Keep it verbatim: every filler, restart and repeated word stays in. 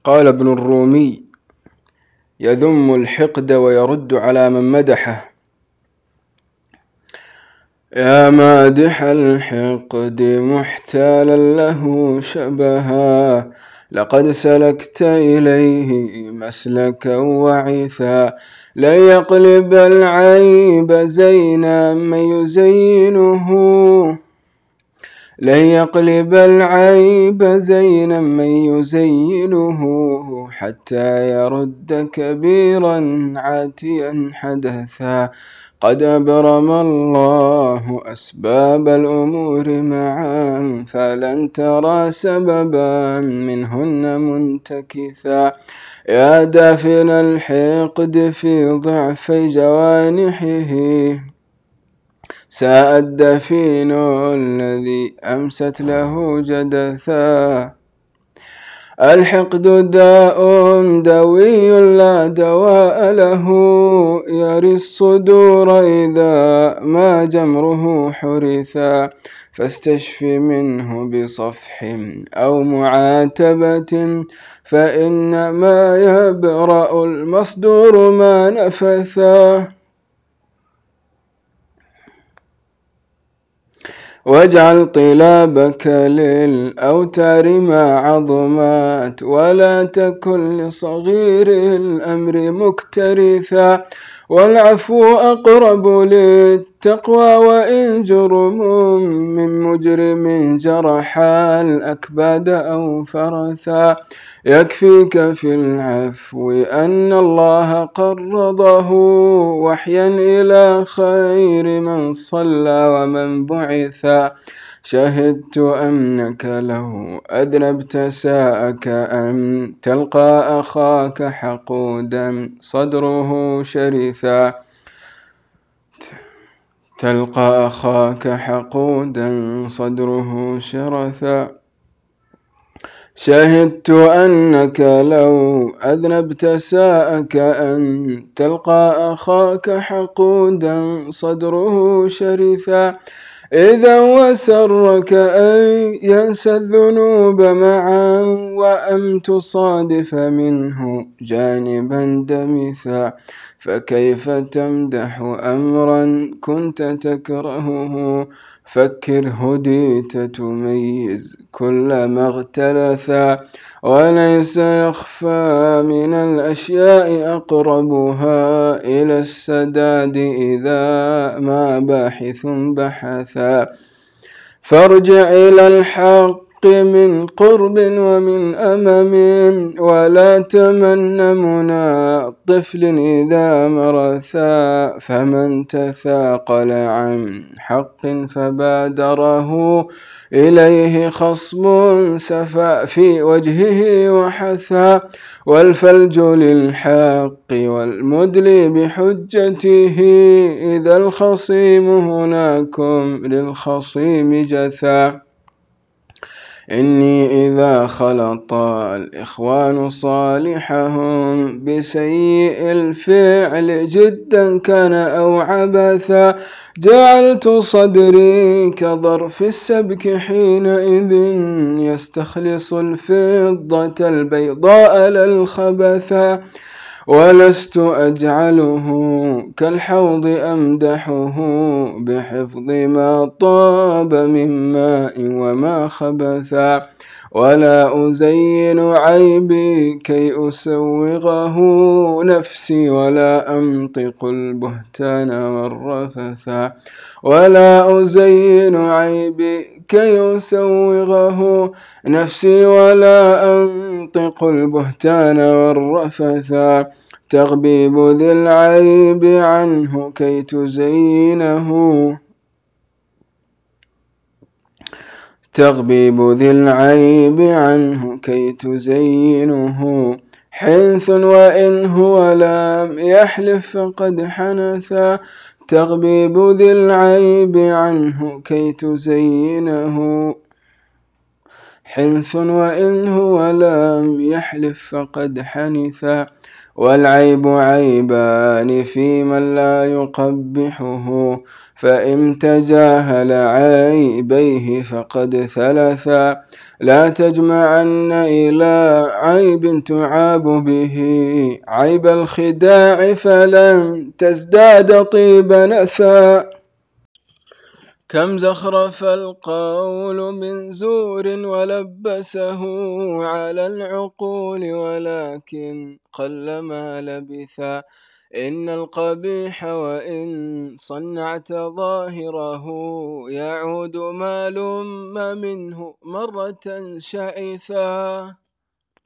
قال ابن الرومي يذم الحقد ويرد على من مدحه: يا مادح الحقد محتالا له شبها، لقد سلكت إليه مسلكا وعثا. لن يقلب العيب زينا من يزينه لن يقلب العيب زينا من يزينه حتى يرد كبيرا عاتيا حدثا. قد أبرم الله أسباب الأمور معا، فلن ترى سببا منهن منتكثا. يا دافن الحقد في ضعف جوانحه، ساء الدفين الذي أمست له جدثا. الحقد داء دوي لا دواء له، يري الصدور إذا ما جمره حرثا. فاستشف منه بصفح أو معاتبة، فإنما يبرأ المصدور ما نفثا. واجعل طلابك للأوتار ما عظمات، ولا تكن لصغير الأمر مكترثا. والعفو أقرب للتقوى وإن جرم من مجرم جرح الأكباد أو فرثا. يكفيك في العفو أن الله قرضه وحيا إلى خير من صلى ومن بعثا. شهدت أنك لو أذنبت ساءك أن تلقى أخاك حقودا صدره شرثا تلقى أخاك حقودا صدره شرثا. شهدت أنك لو أذنبت ساءك أن تلقى أخاك حقودا صدره شرثا. إذا وسرك أن ينسى الذنوب معا، وأن تصادف منه جانبا دمثا. فكيف تمدح أمرا كنت تكرهه، فكر هديت تميز كل ما اغتلثا. وليس يخفى من الأشياء أقربها إلى السداد إذا ما باحث بحثا. فارجع إلى الحق من قرب ومن أمم، ولا تمن منى طفل إذا مرثا. فمن تثاقل عن حق فبادره إليه خصم سفى في وجهه وحثا. والفلج للحق والمدلي بحجته، إذا الخصيم هناكم للخصيم جثا. إني إذا خلط الإخوان صالحهم بسيء الفعل جدا كان أو عبثا، جعلت صدري كظرف السبك حينئذ يستخلص الفضة البيضاء للخبثا. ولست أجعله كالحوض أمدحه بحفظ ما طاب من ماء وما خبثا. ولا أزين عيبي كي أسوغه نفسي، ولا أنطق البهتان والرفثا. ولا أزين عيبي كي أسوغه نفسي، ولا أنطق البهتان والرفثا. تغبيب ذي العيب عنه كي تزينه تغبيب ذي العيب عنه كي تزينه حنث، وإن هو لم يحلف فقد حنثا. تغبيب ذي العيب عنه كي تزينه حنث، وإن هو لم يحلف فقد حنثا. والعيب عيبان في من لا يقبحه، فإن تجاهل عيبيه فقد ثلثا لا تجمعن إلى عيب تعاب به عيب الخداع فلن تزداد طيب نثا كم زخرف القول من زور ولبسه على العقول ولكن قلما لبثا إن القبيح وإن صنعت ظاهره يعود ما لم منه مرة شعثا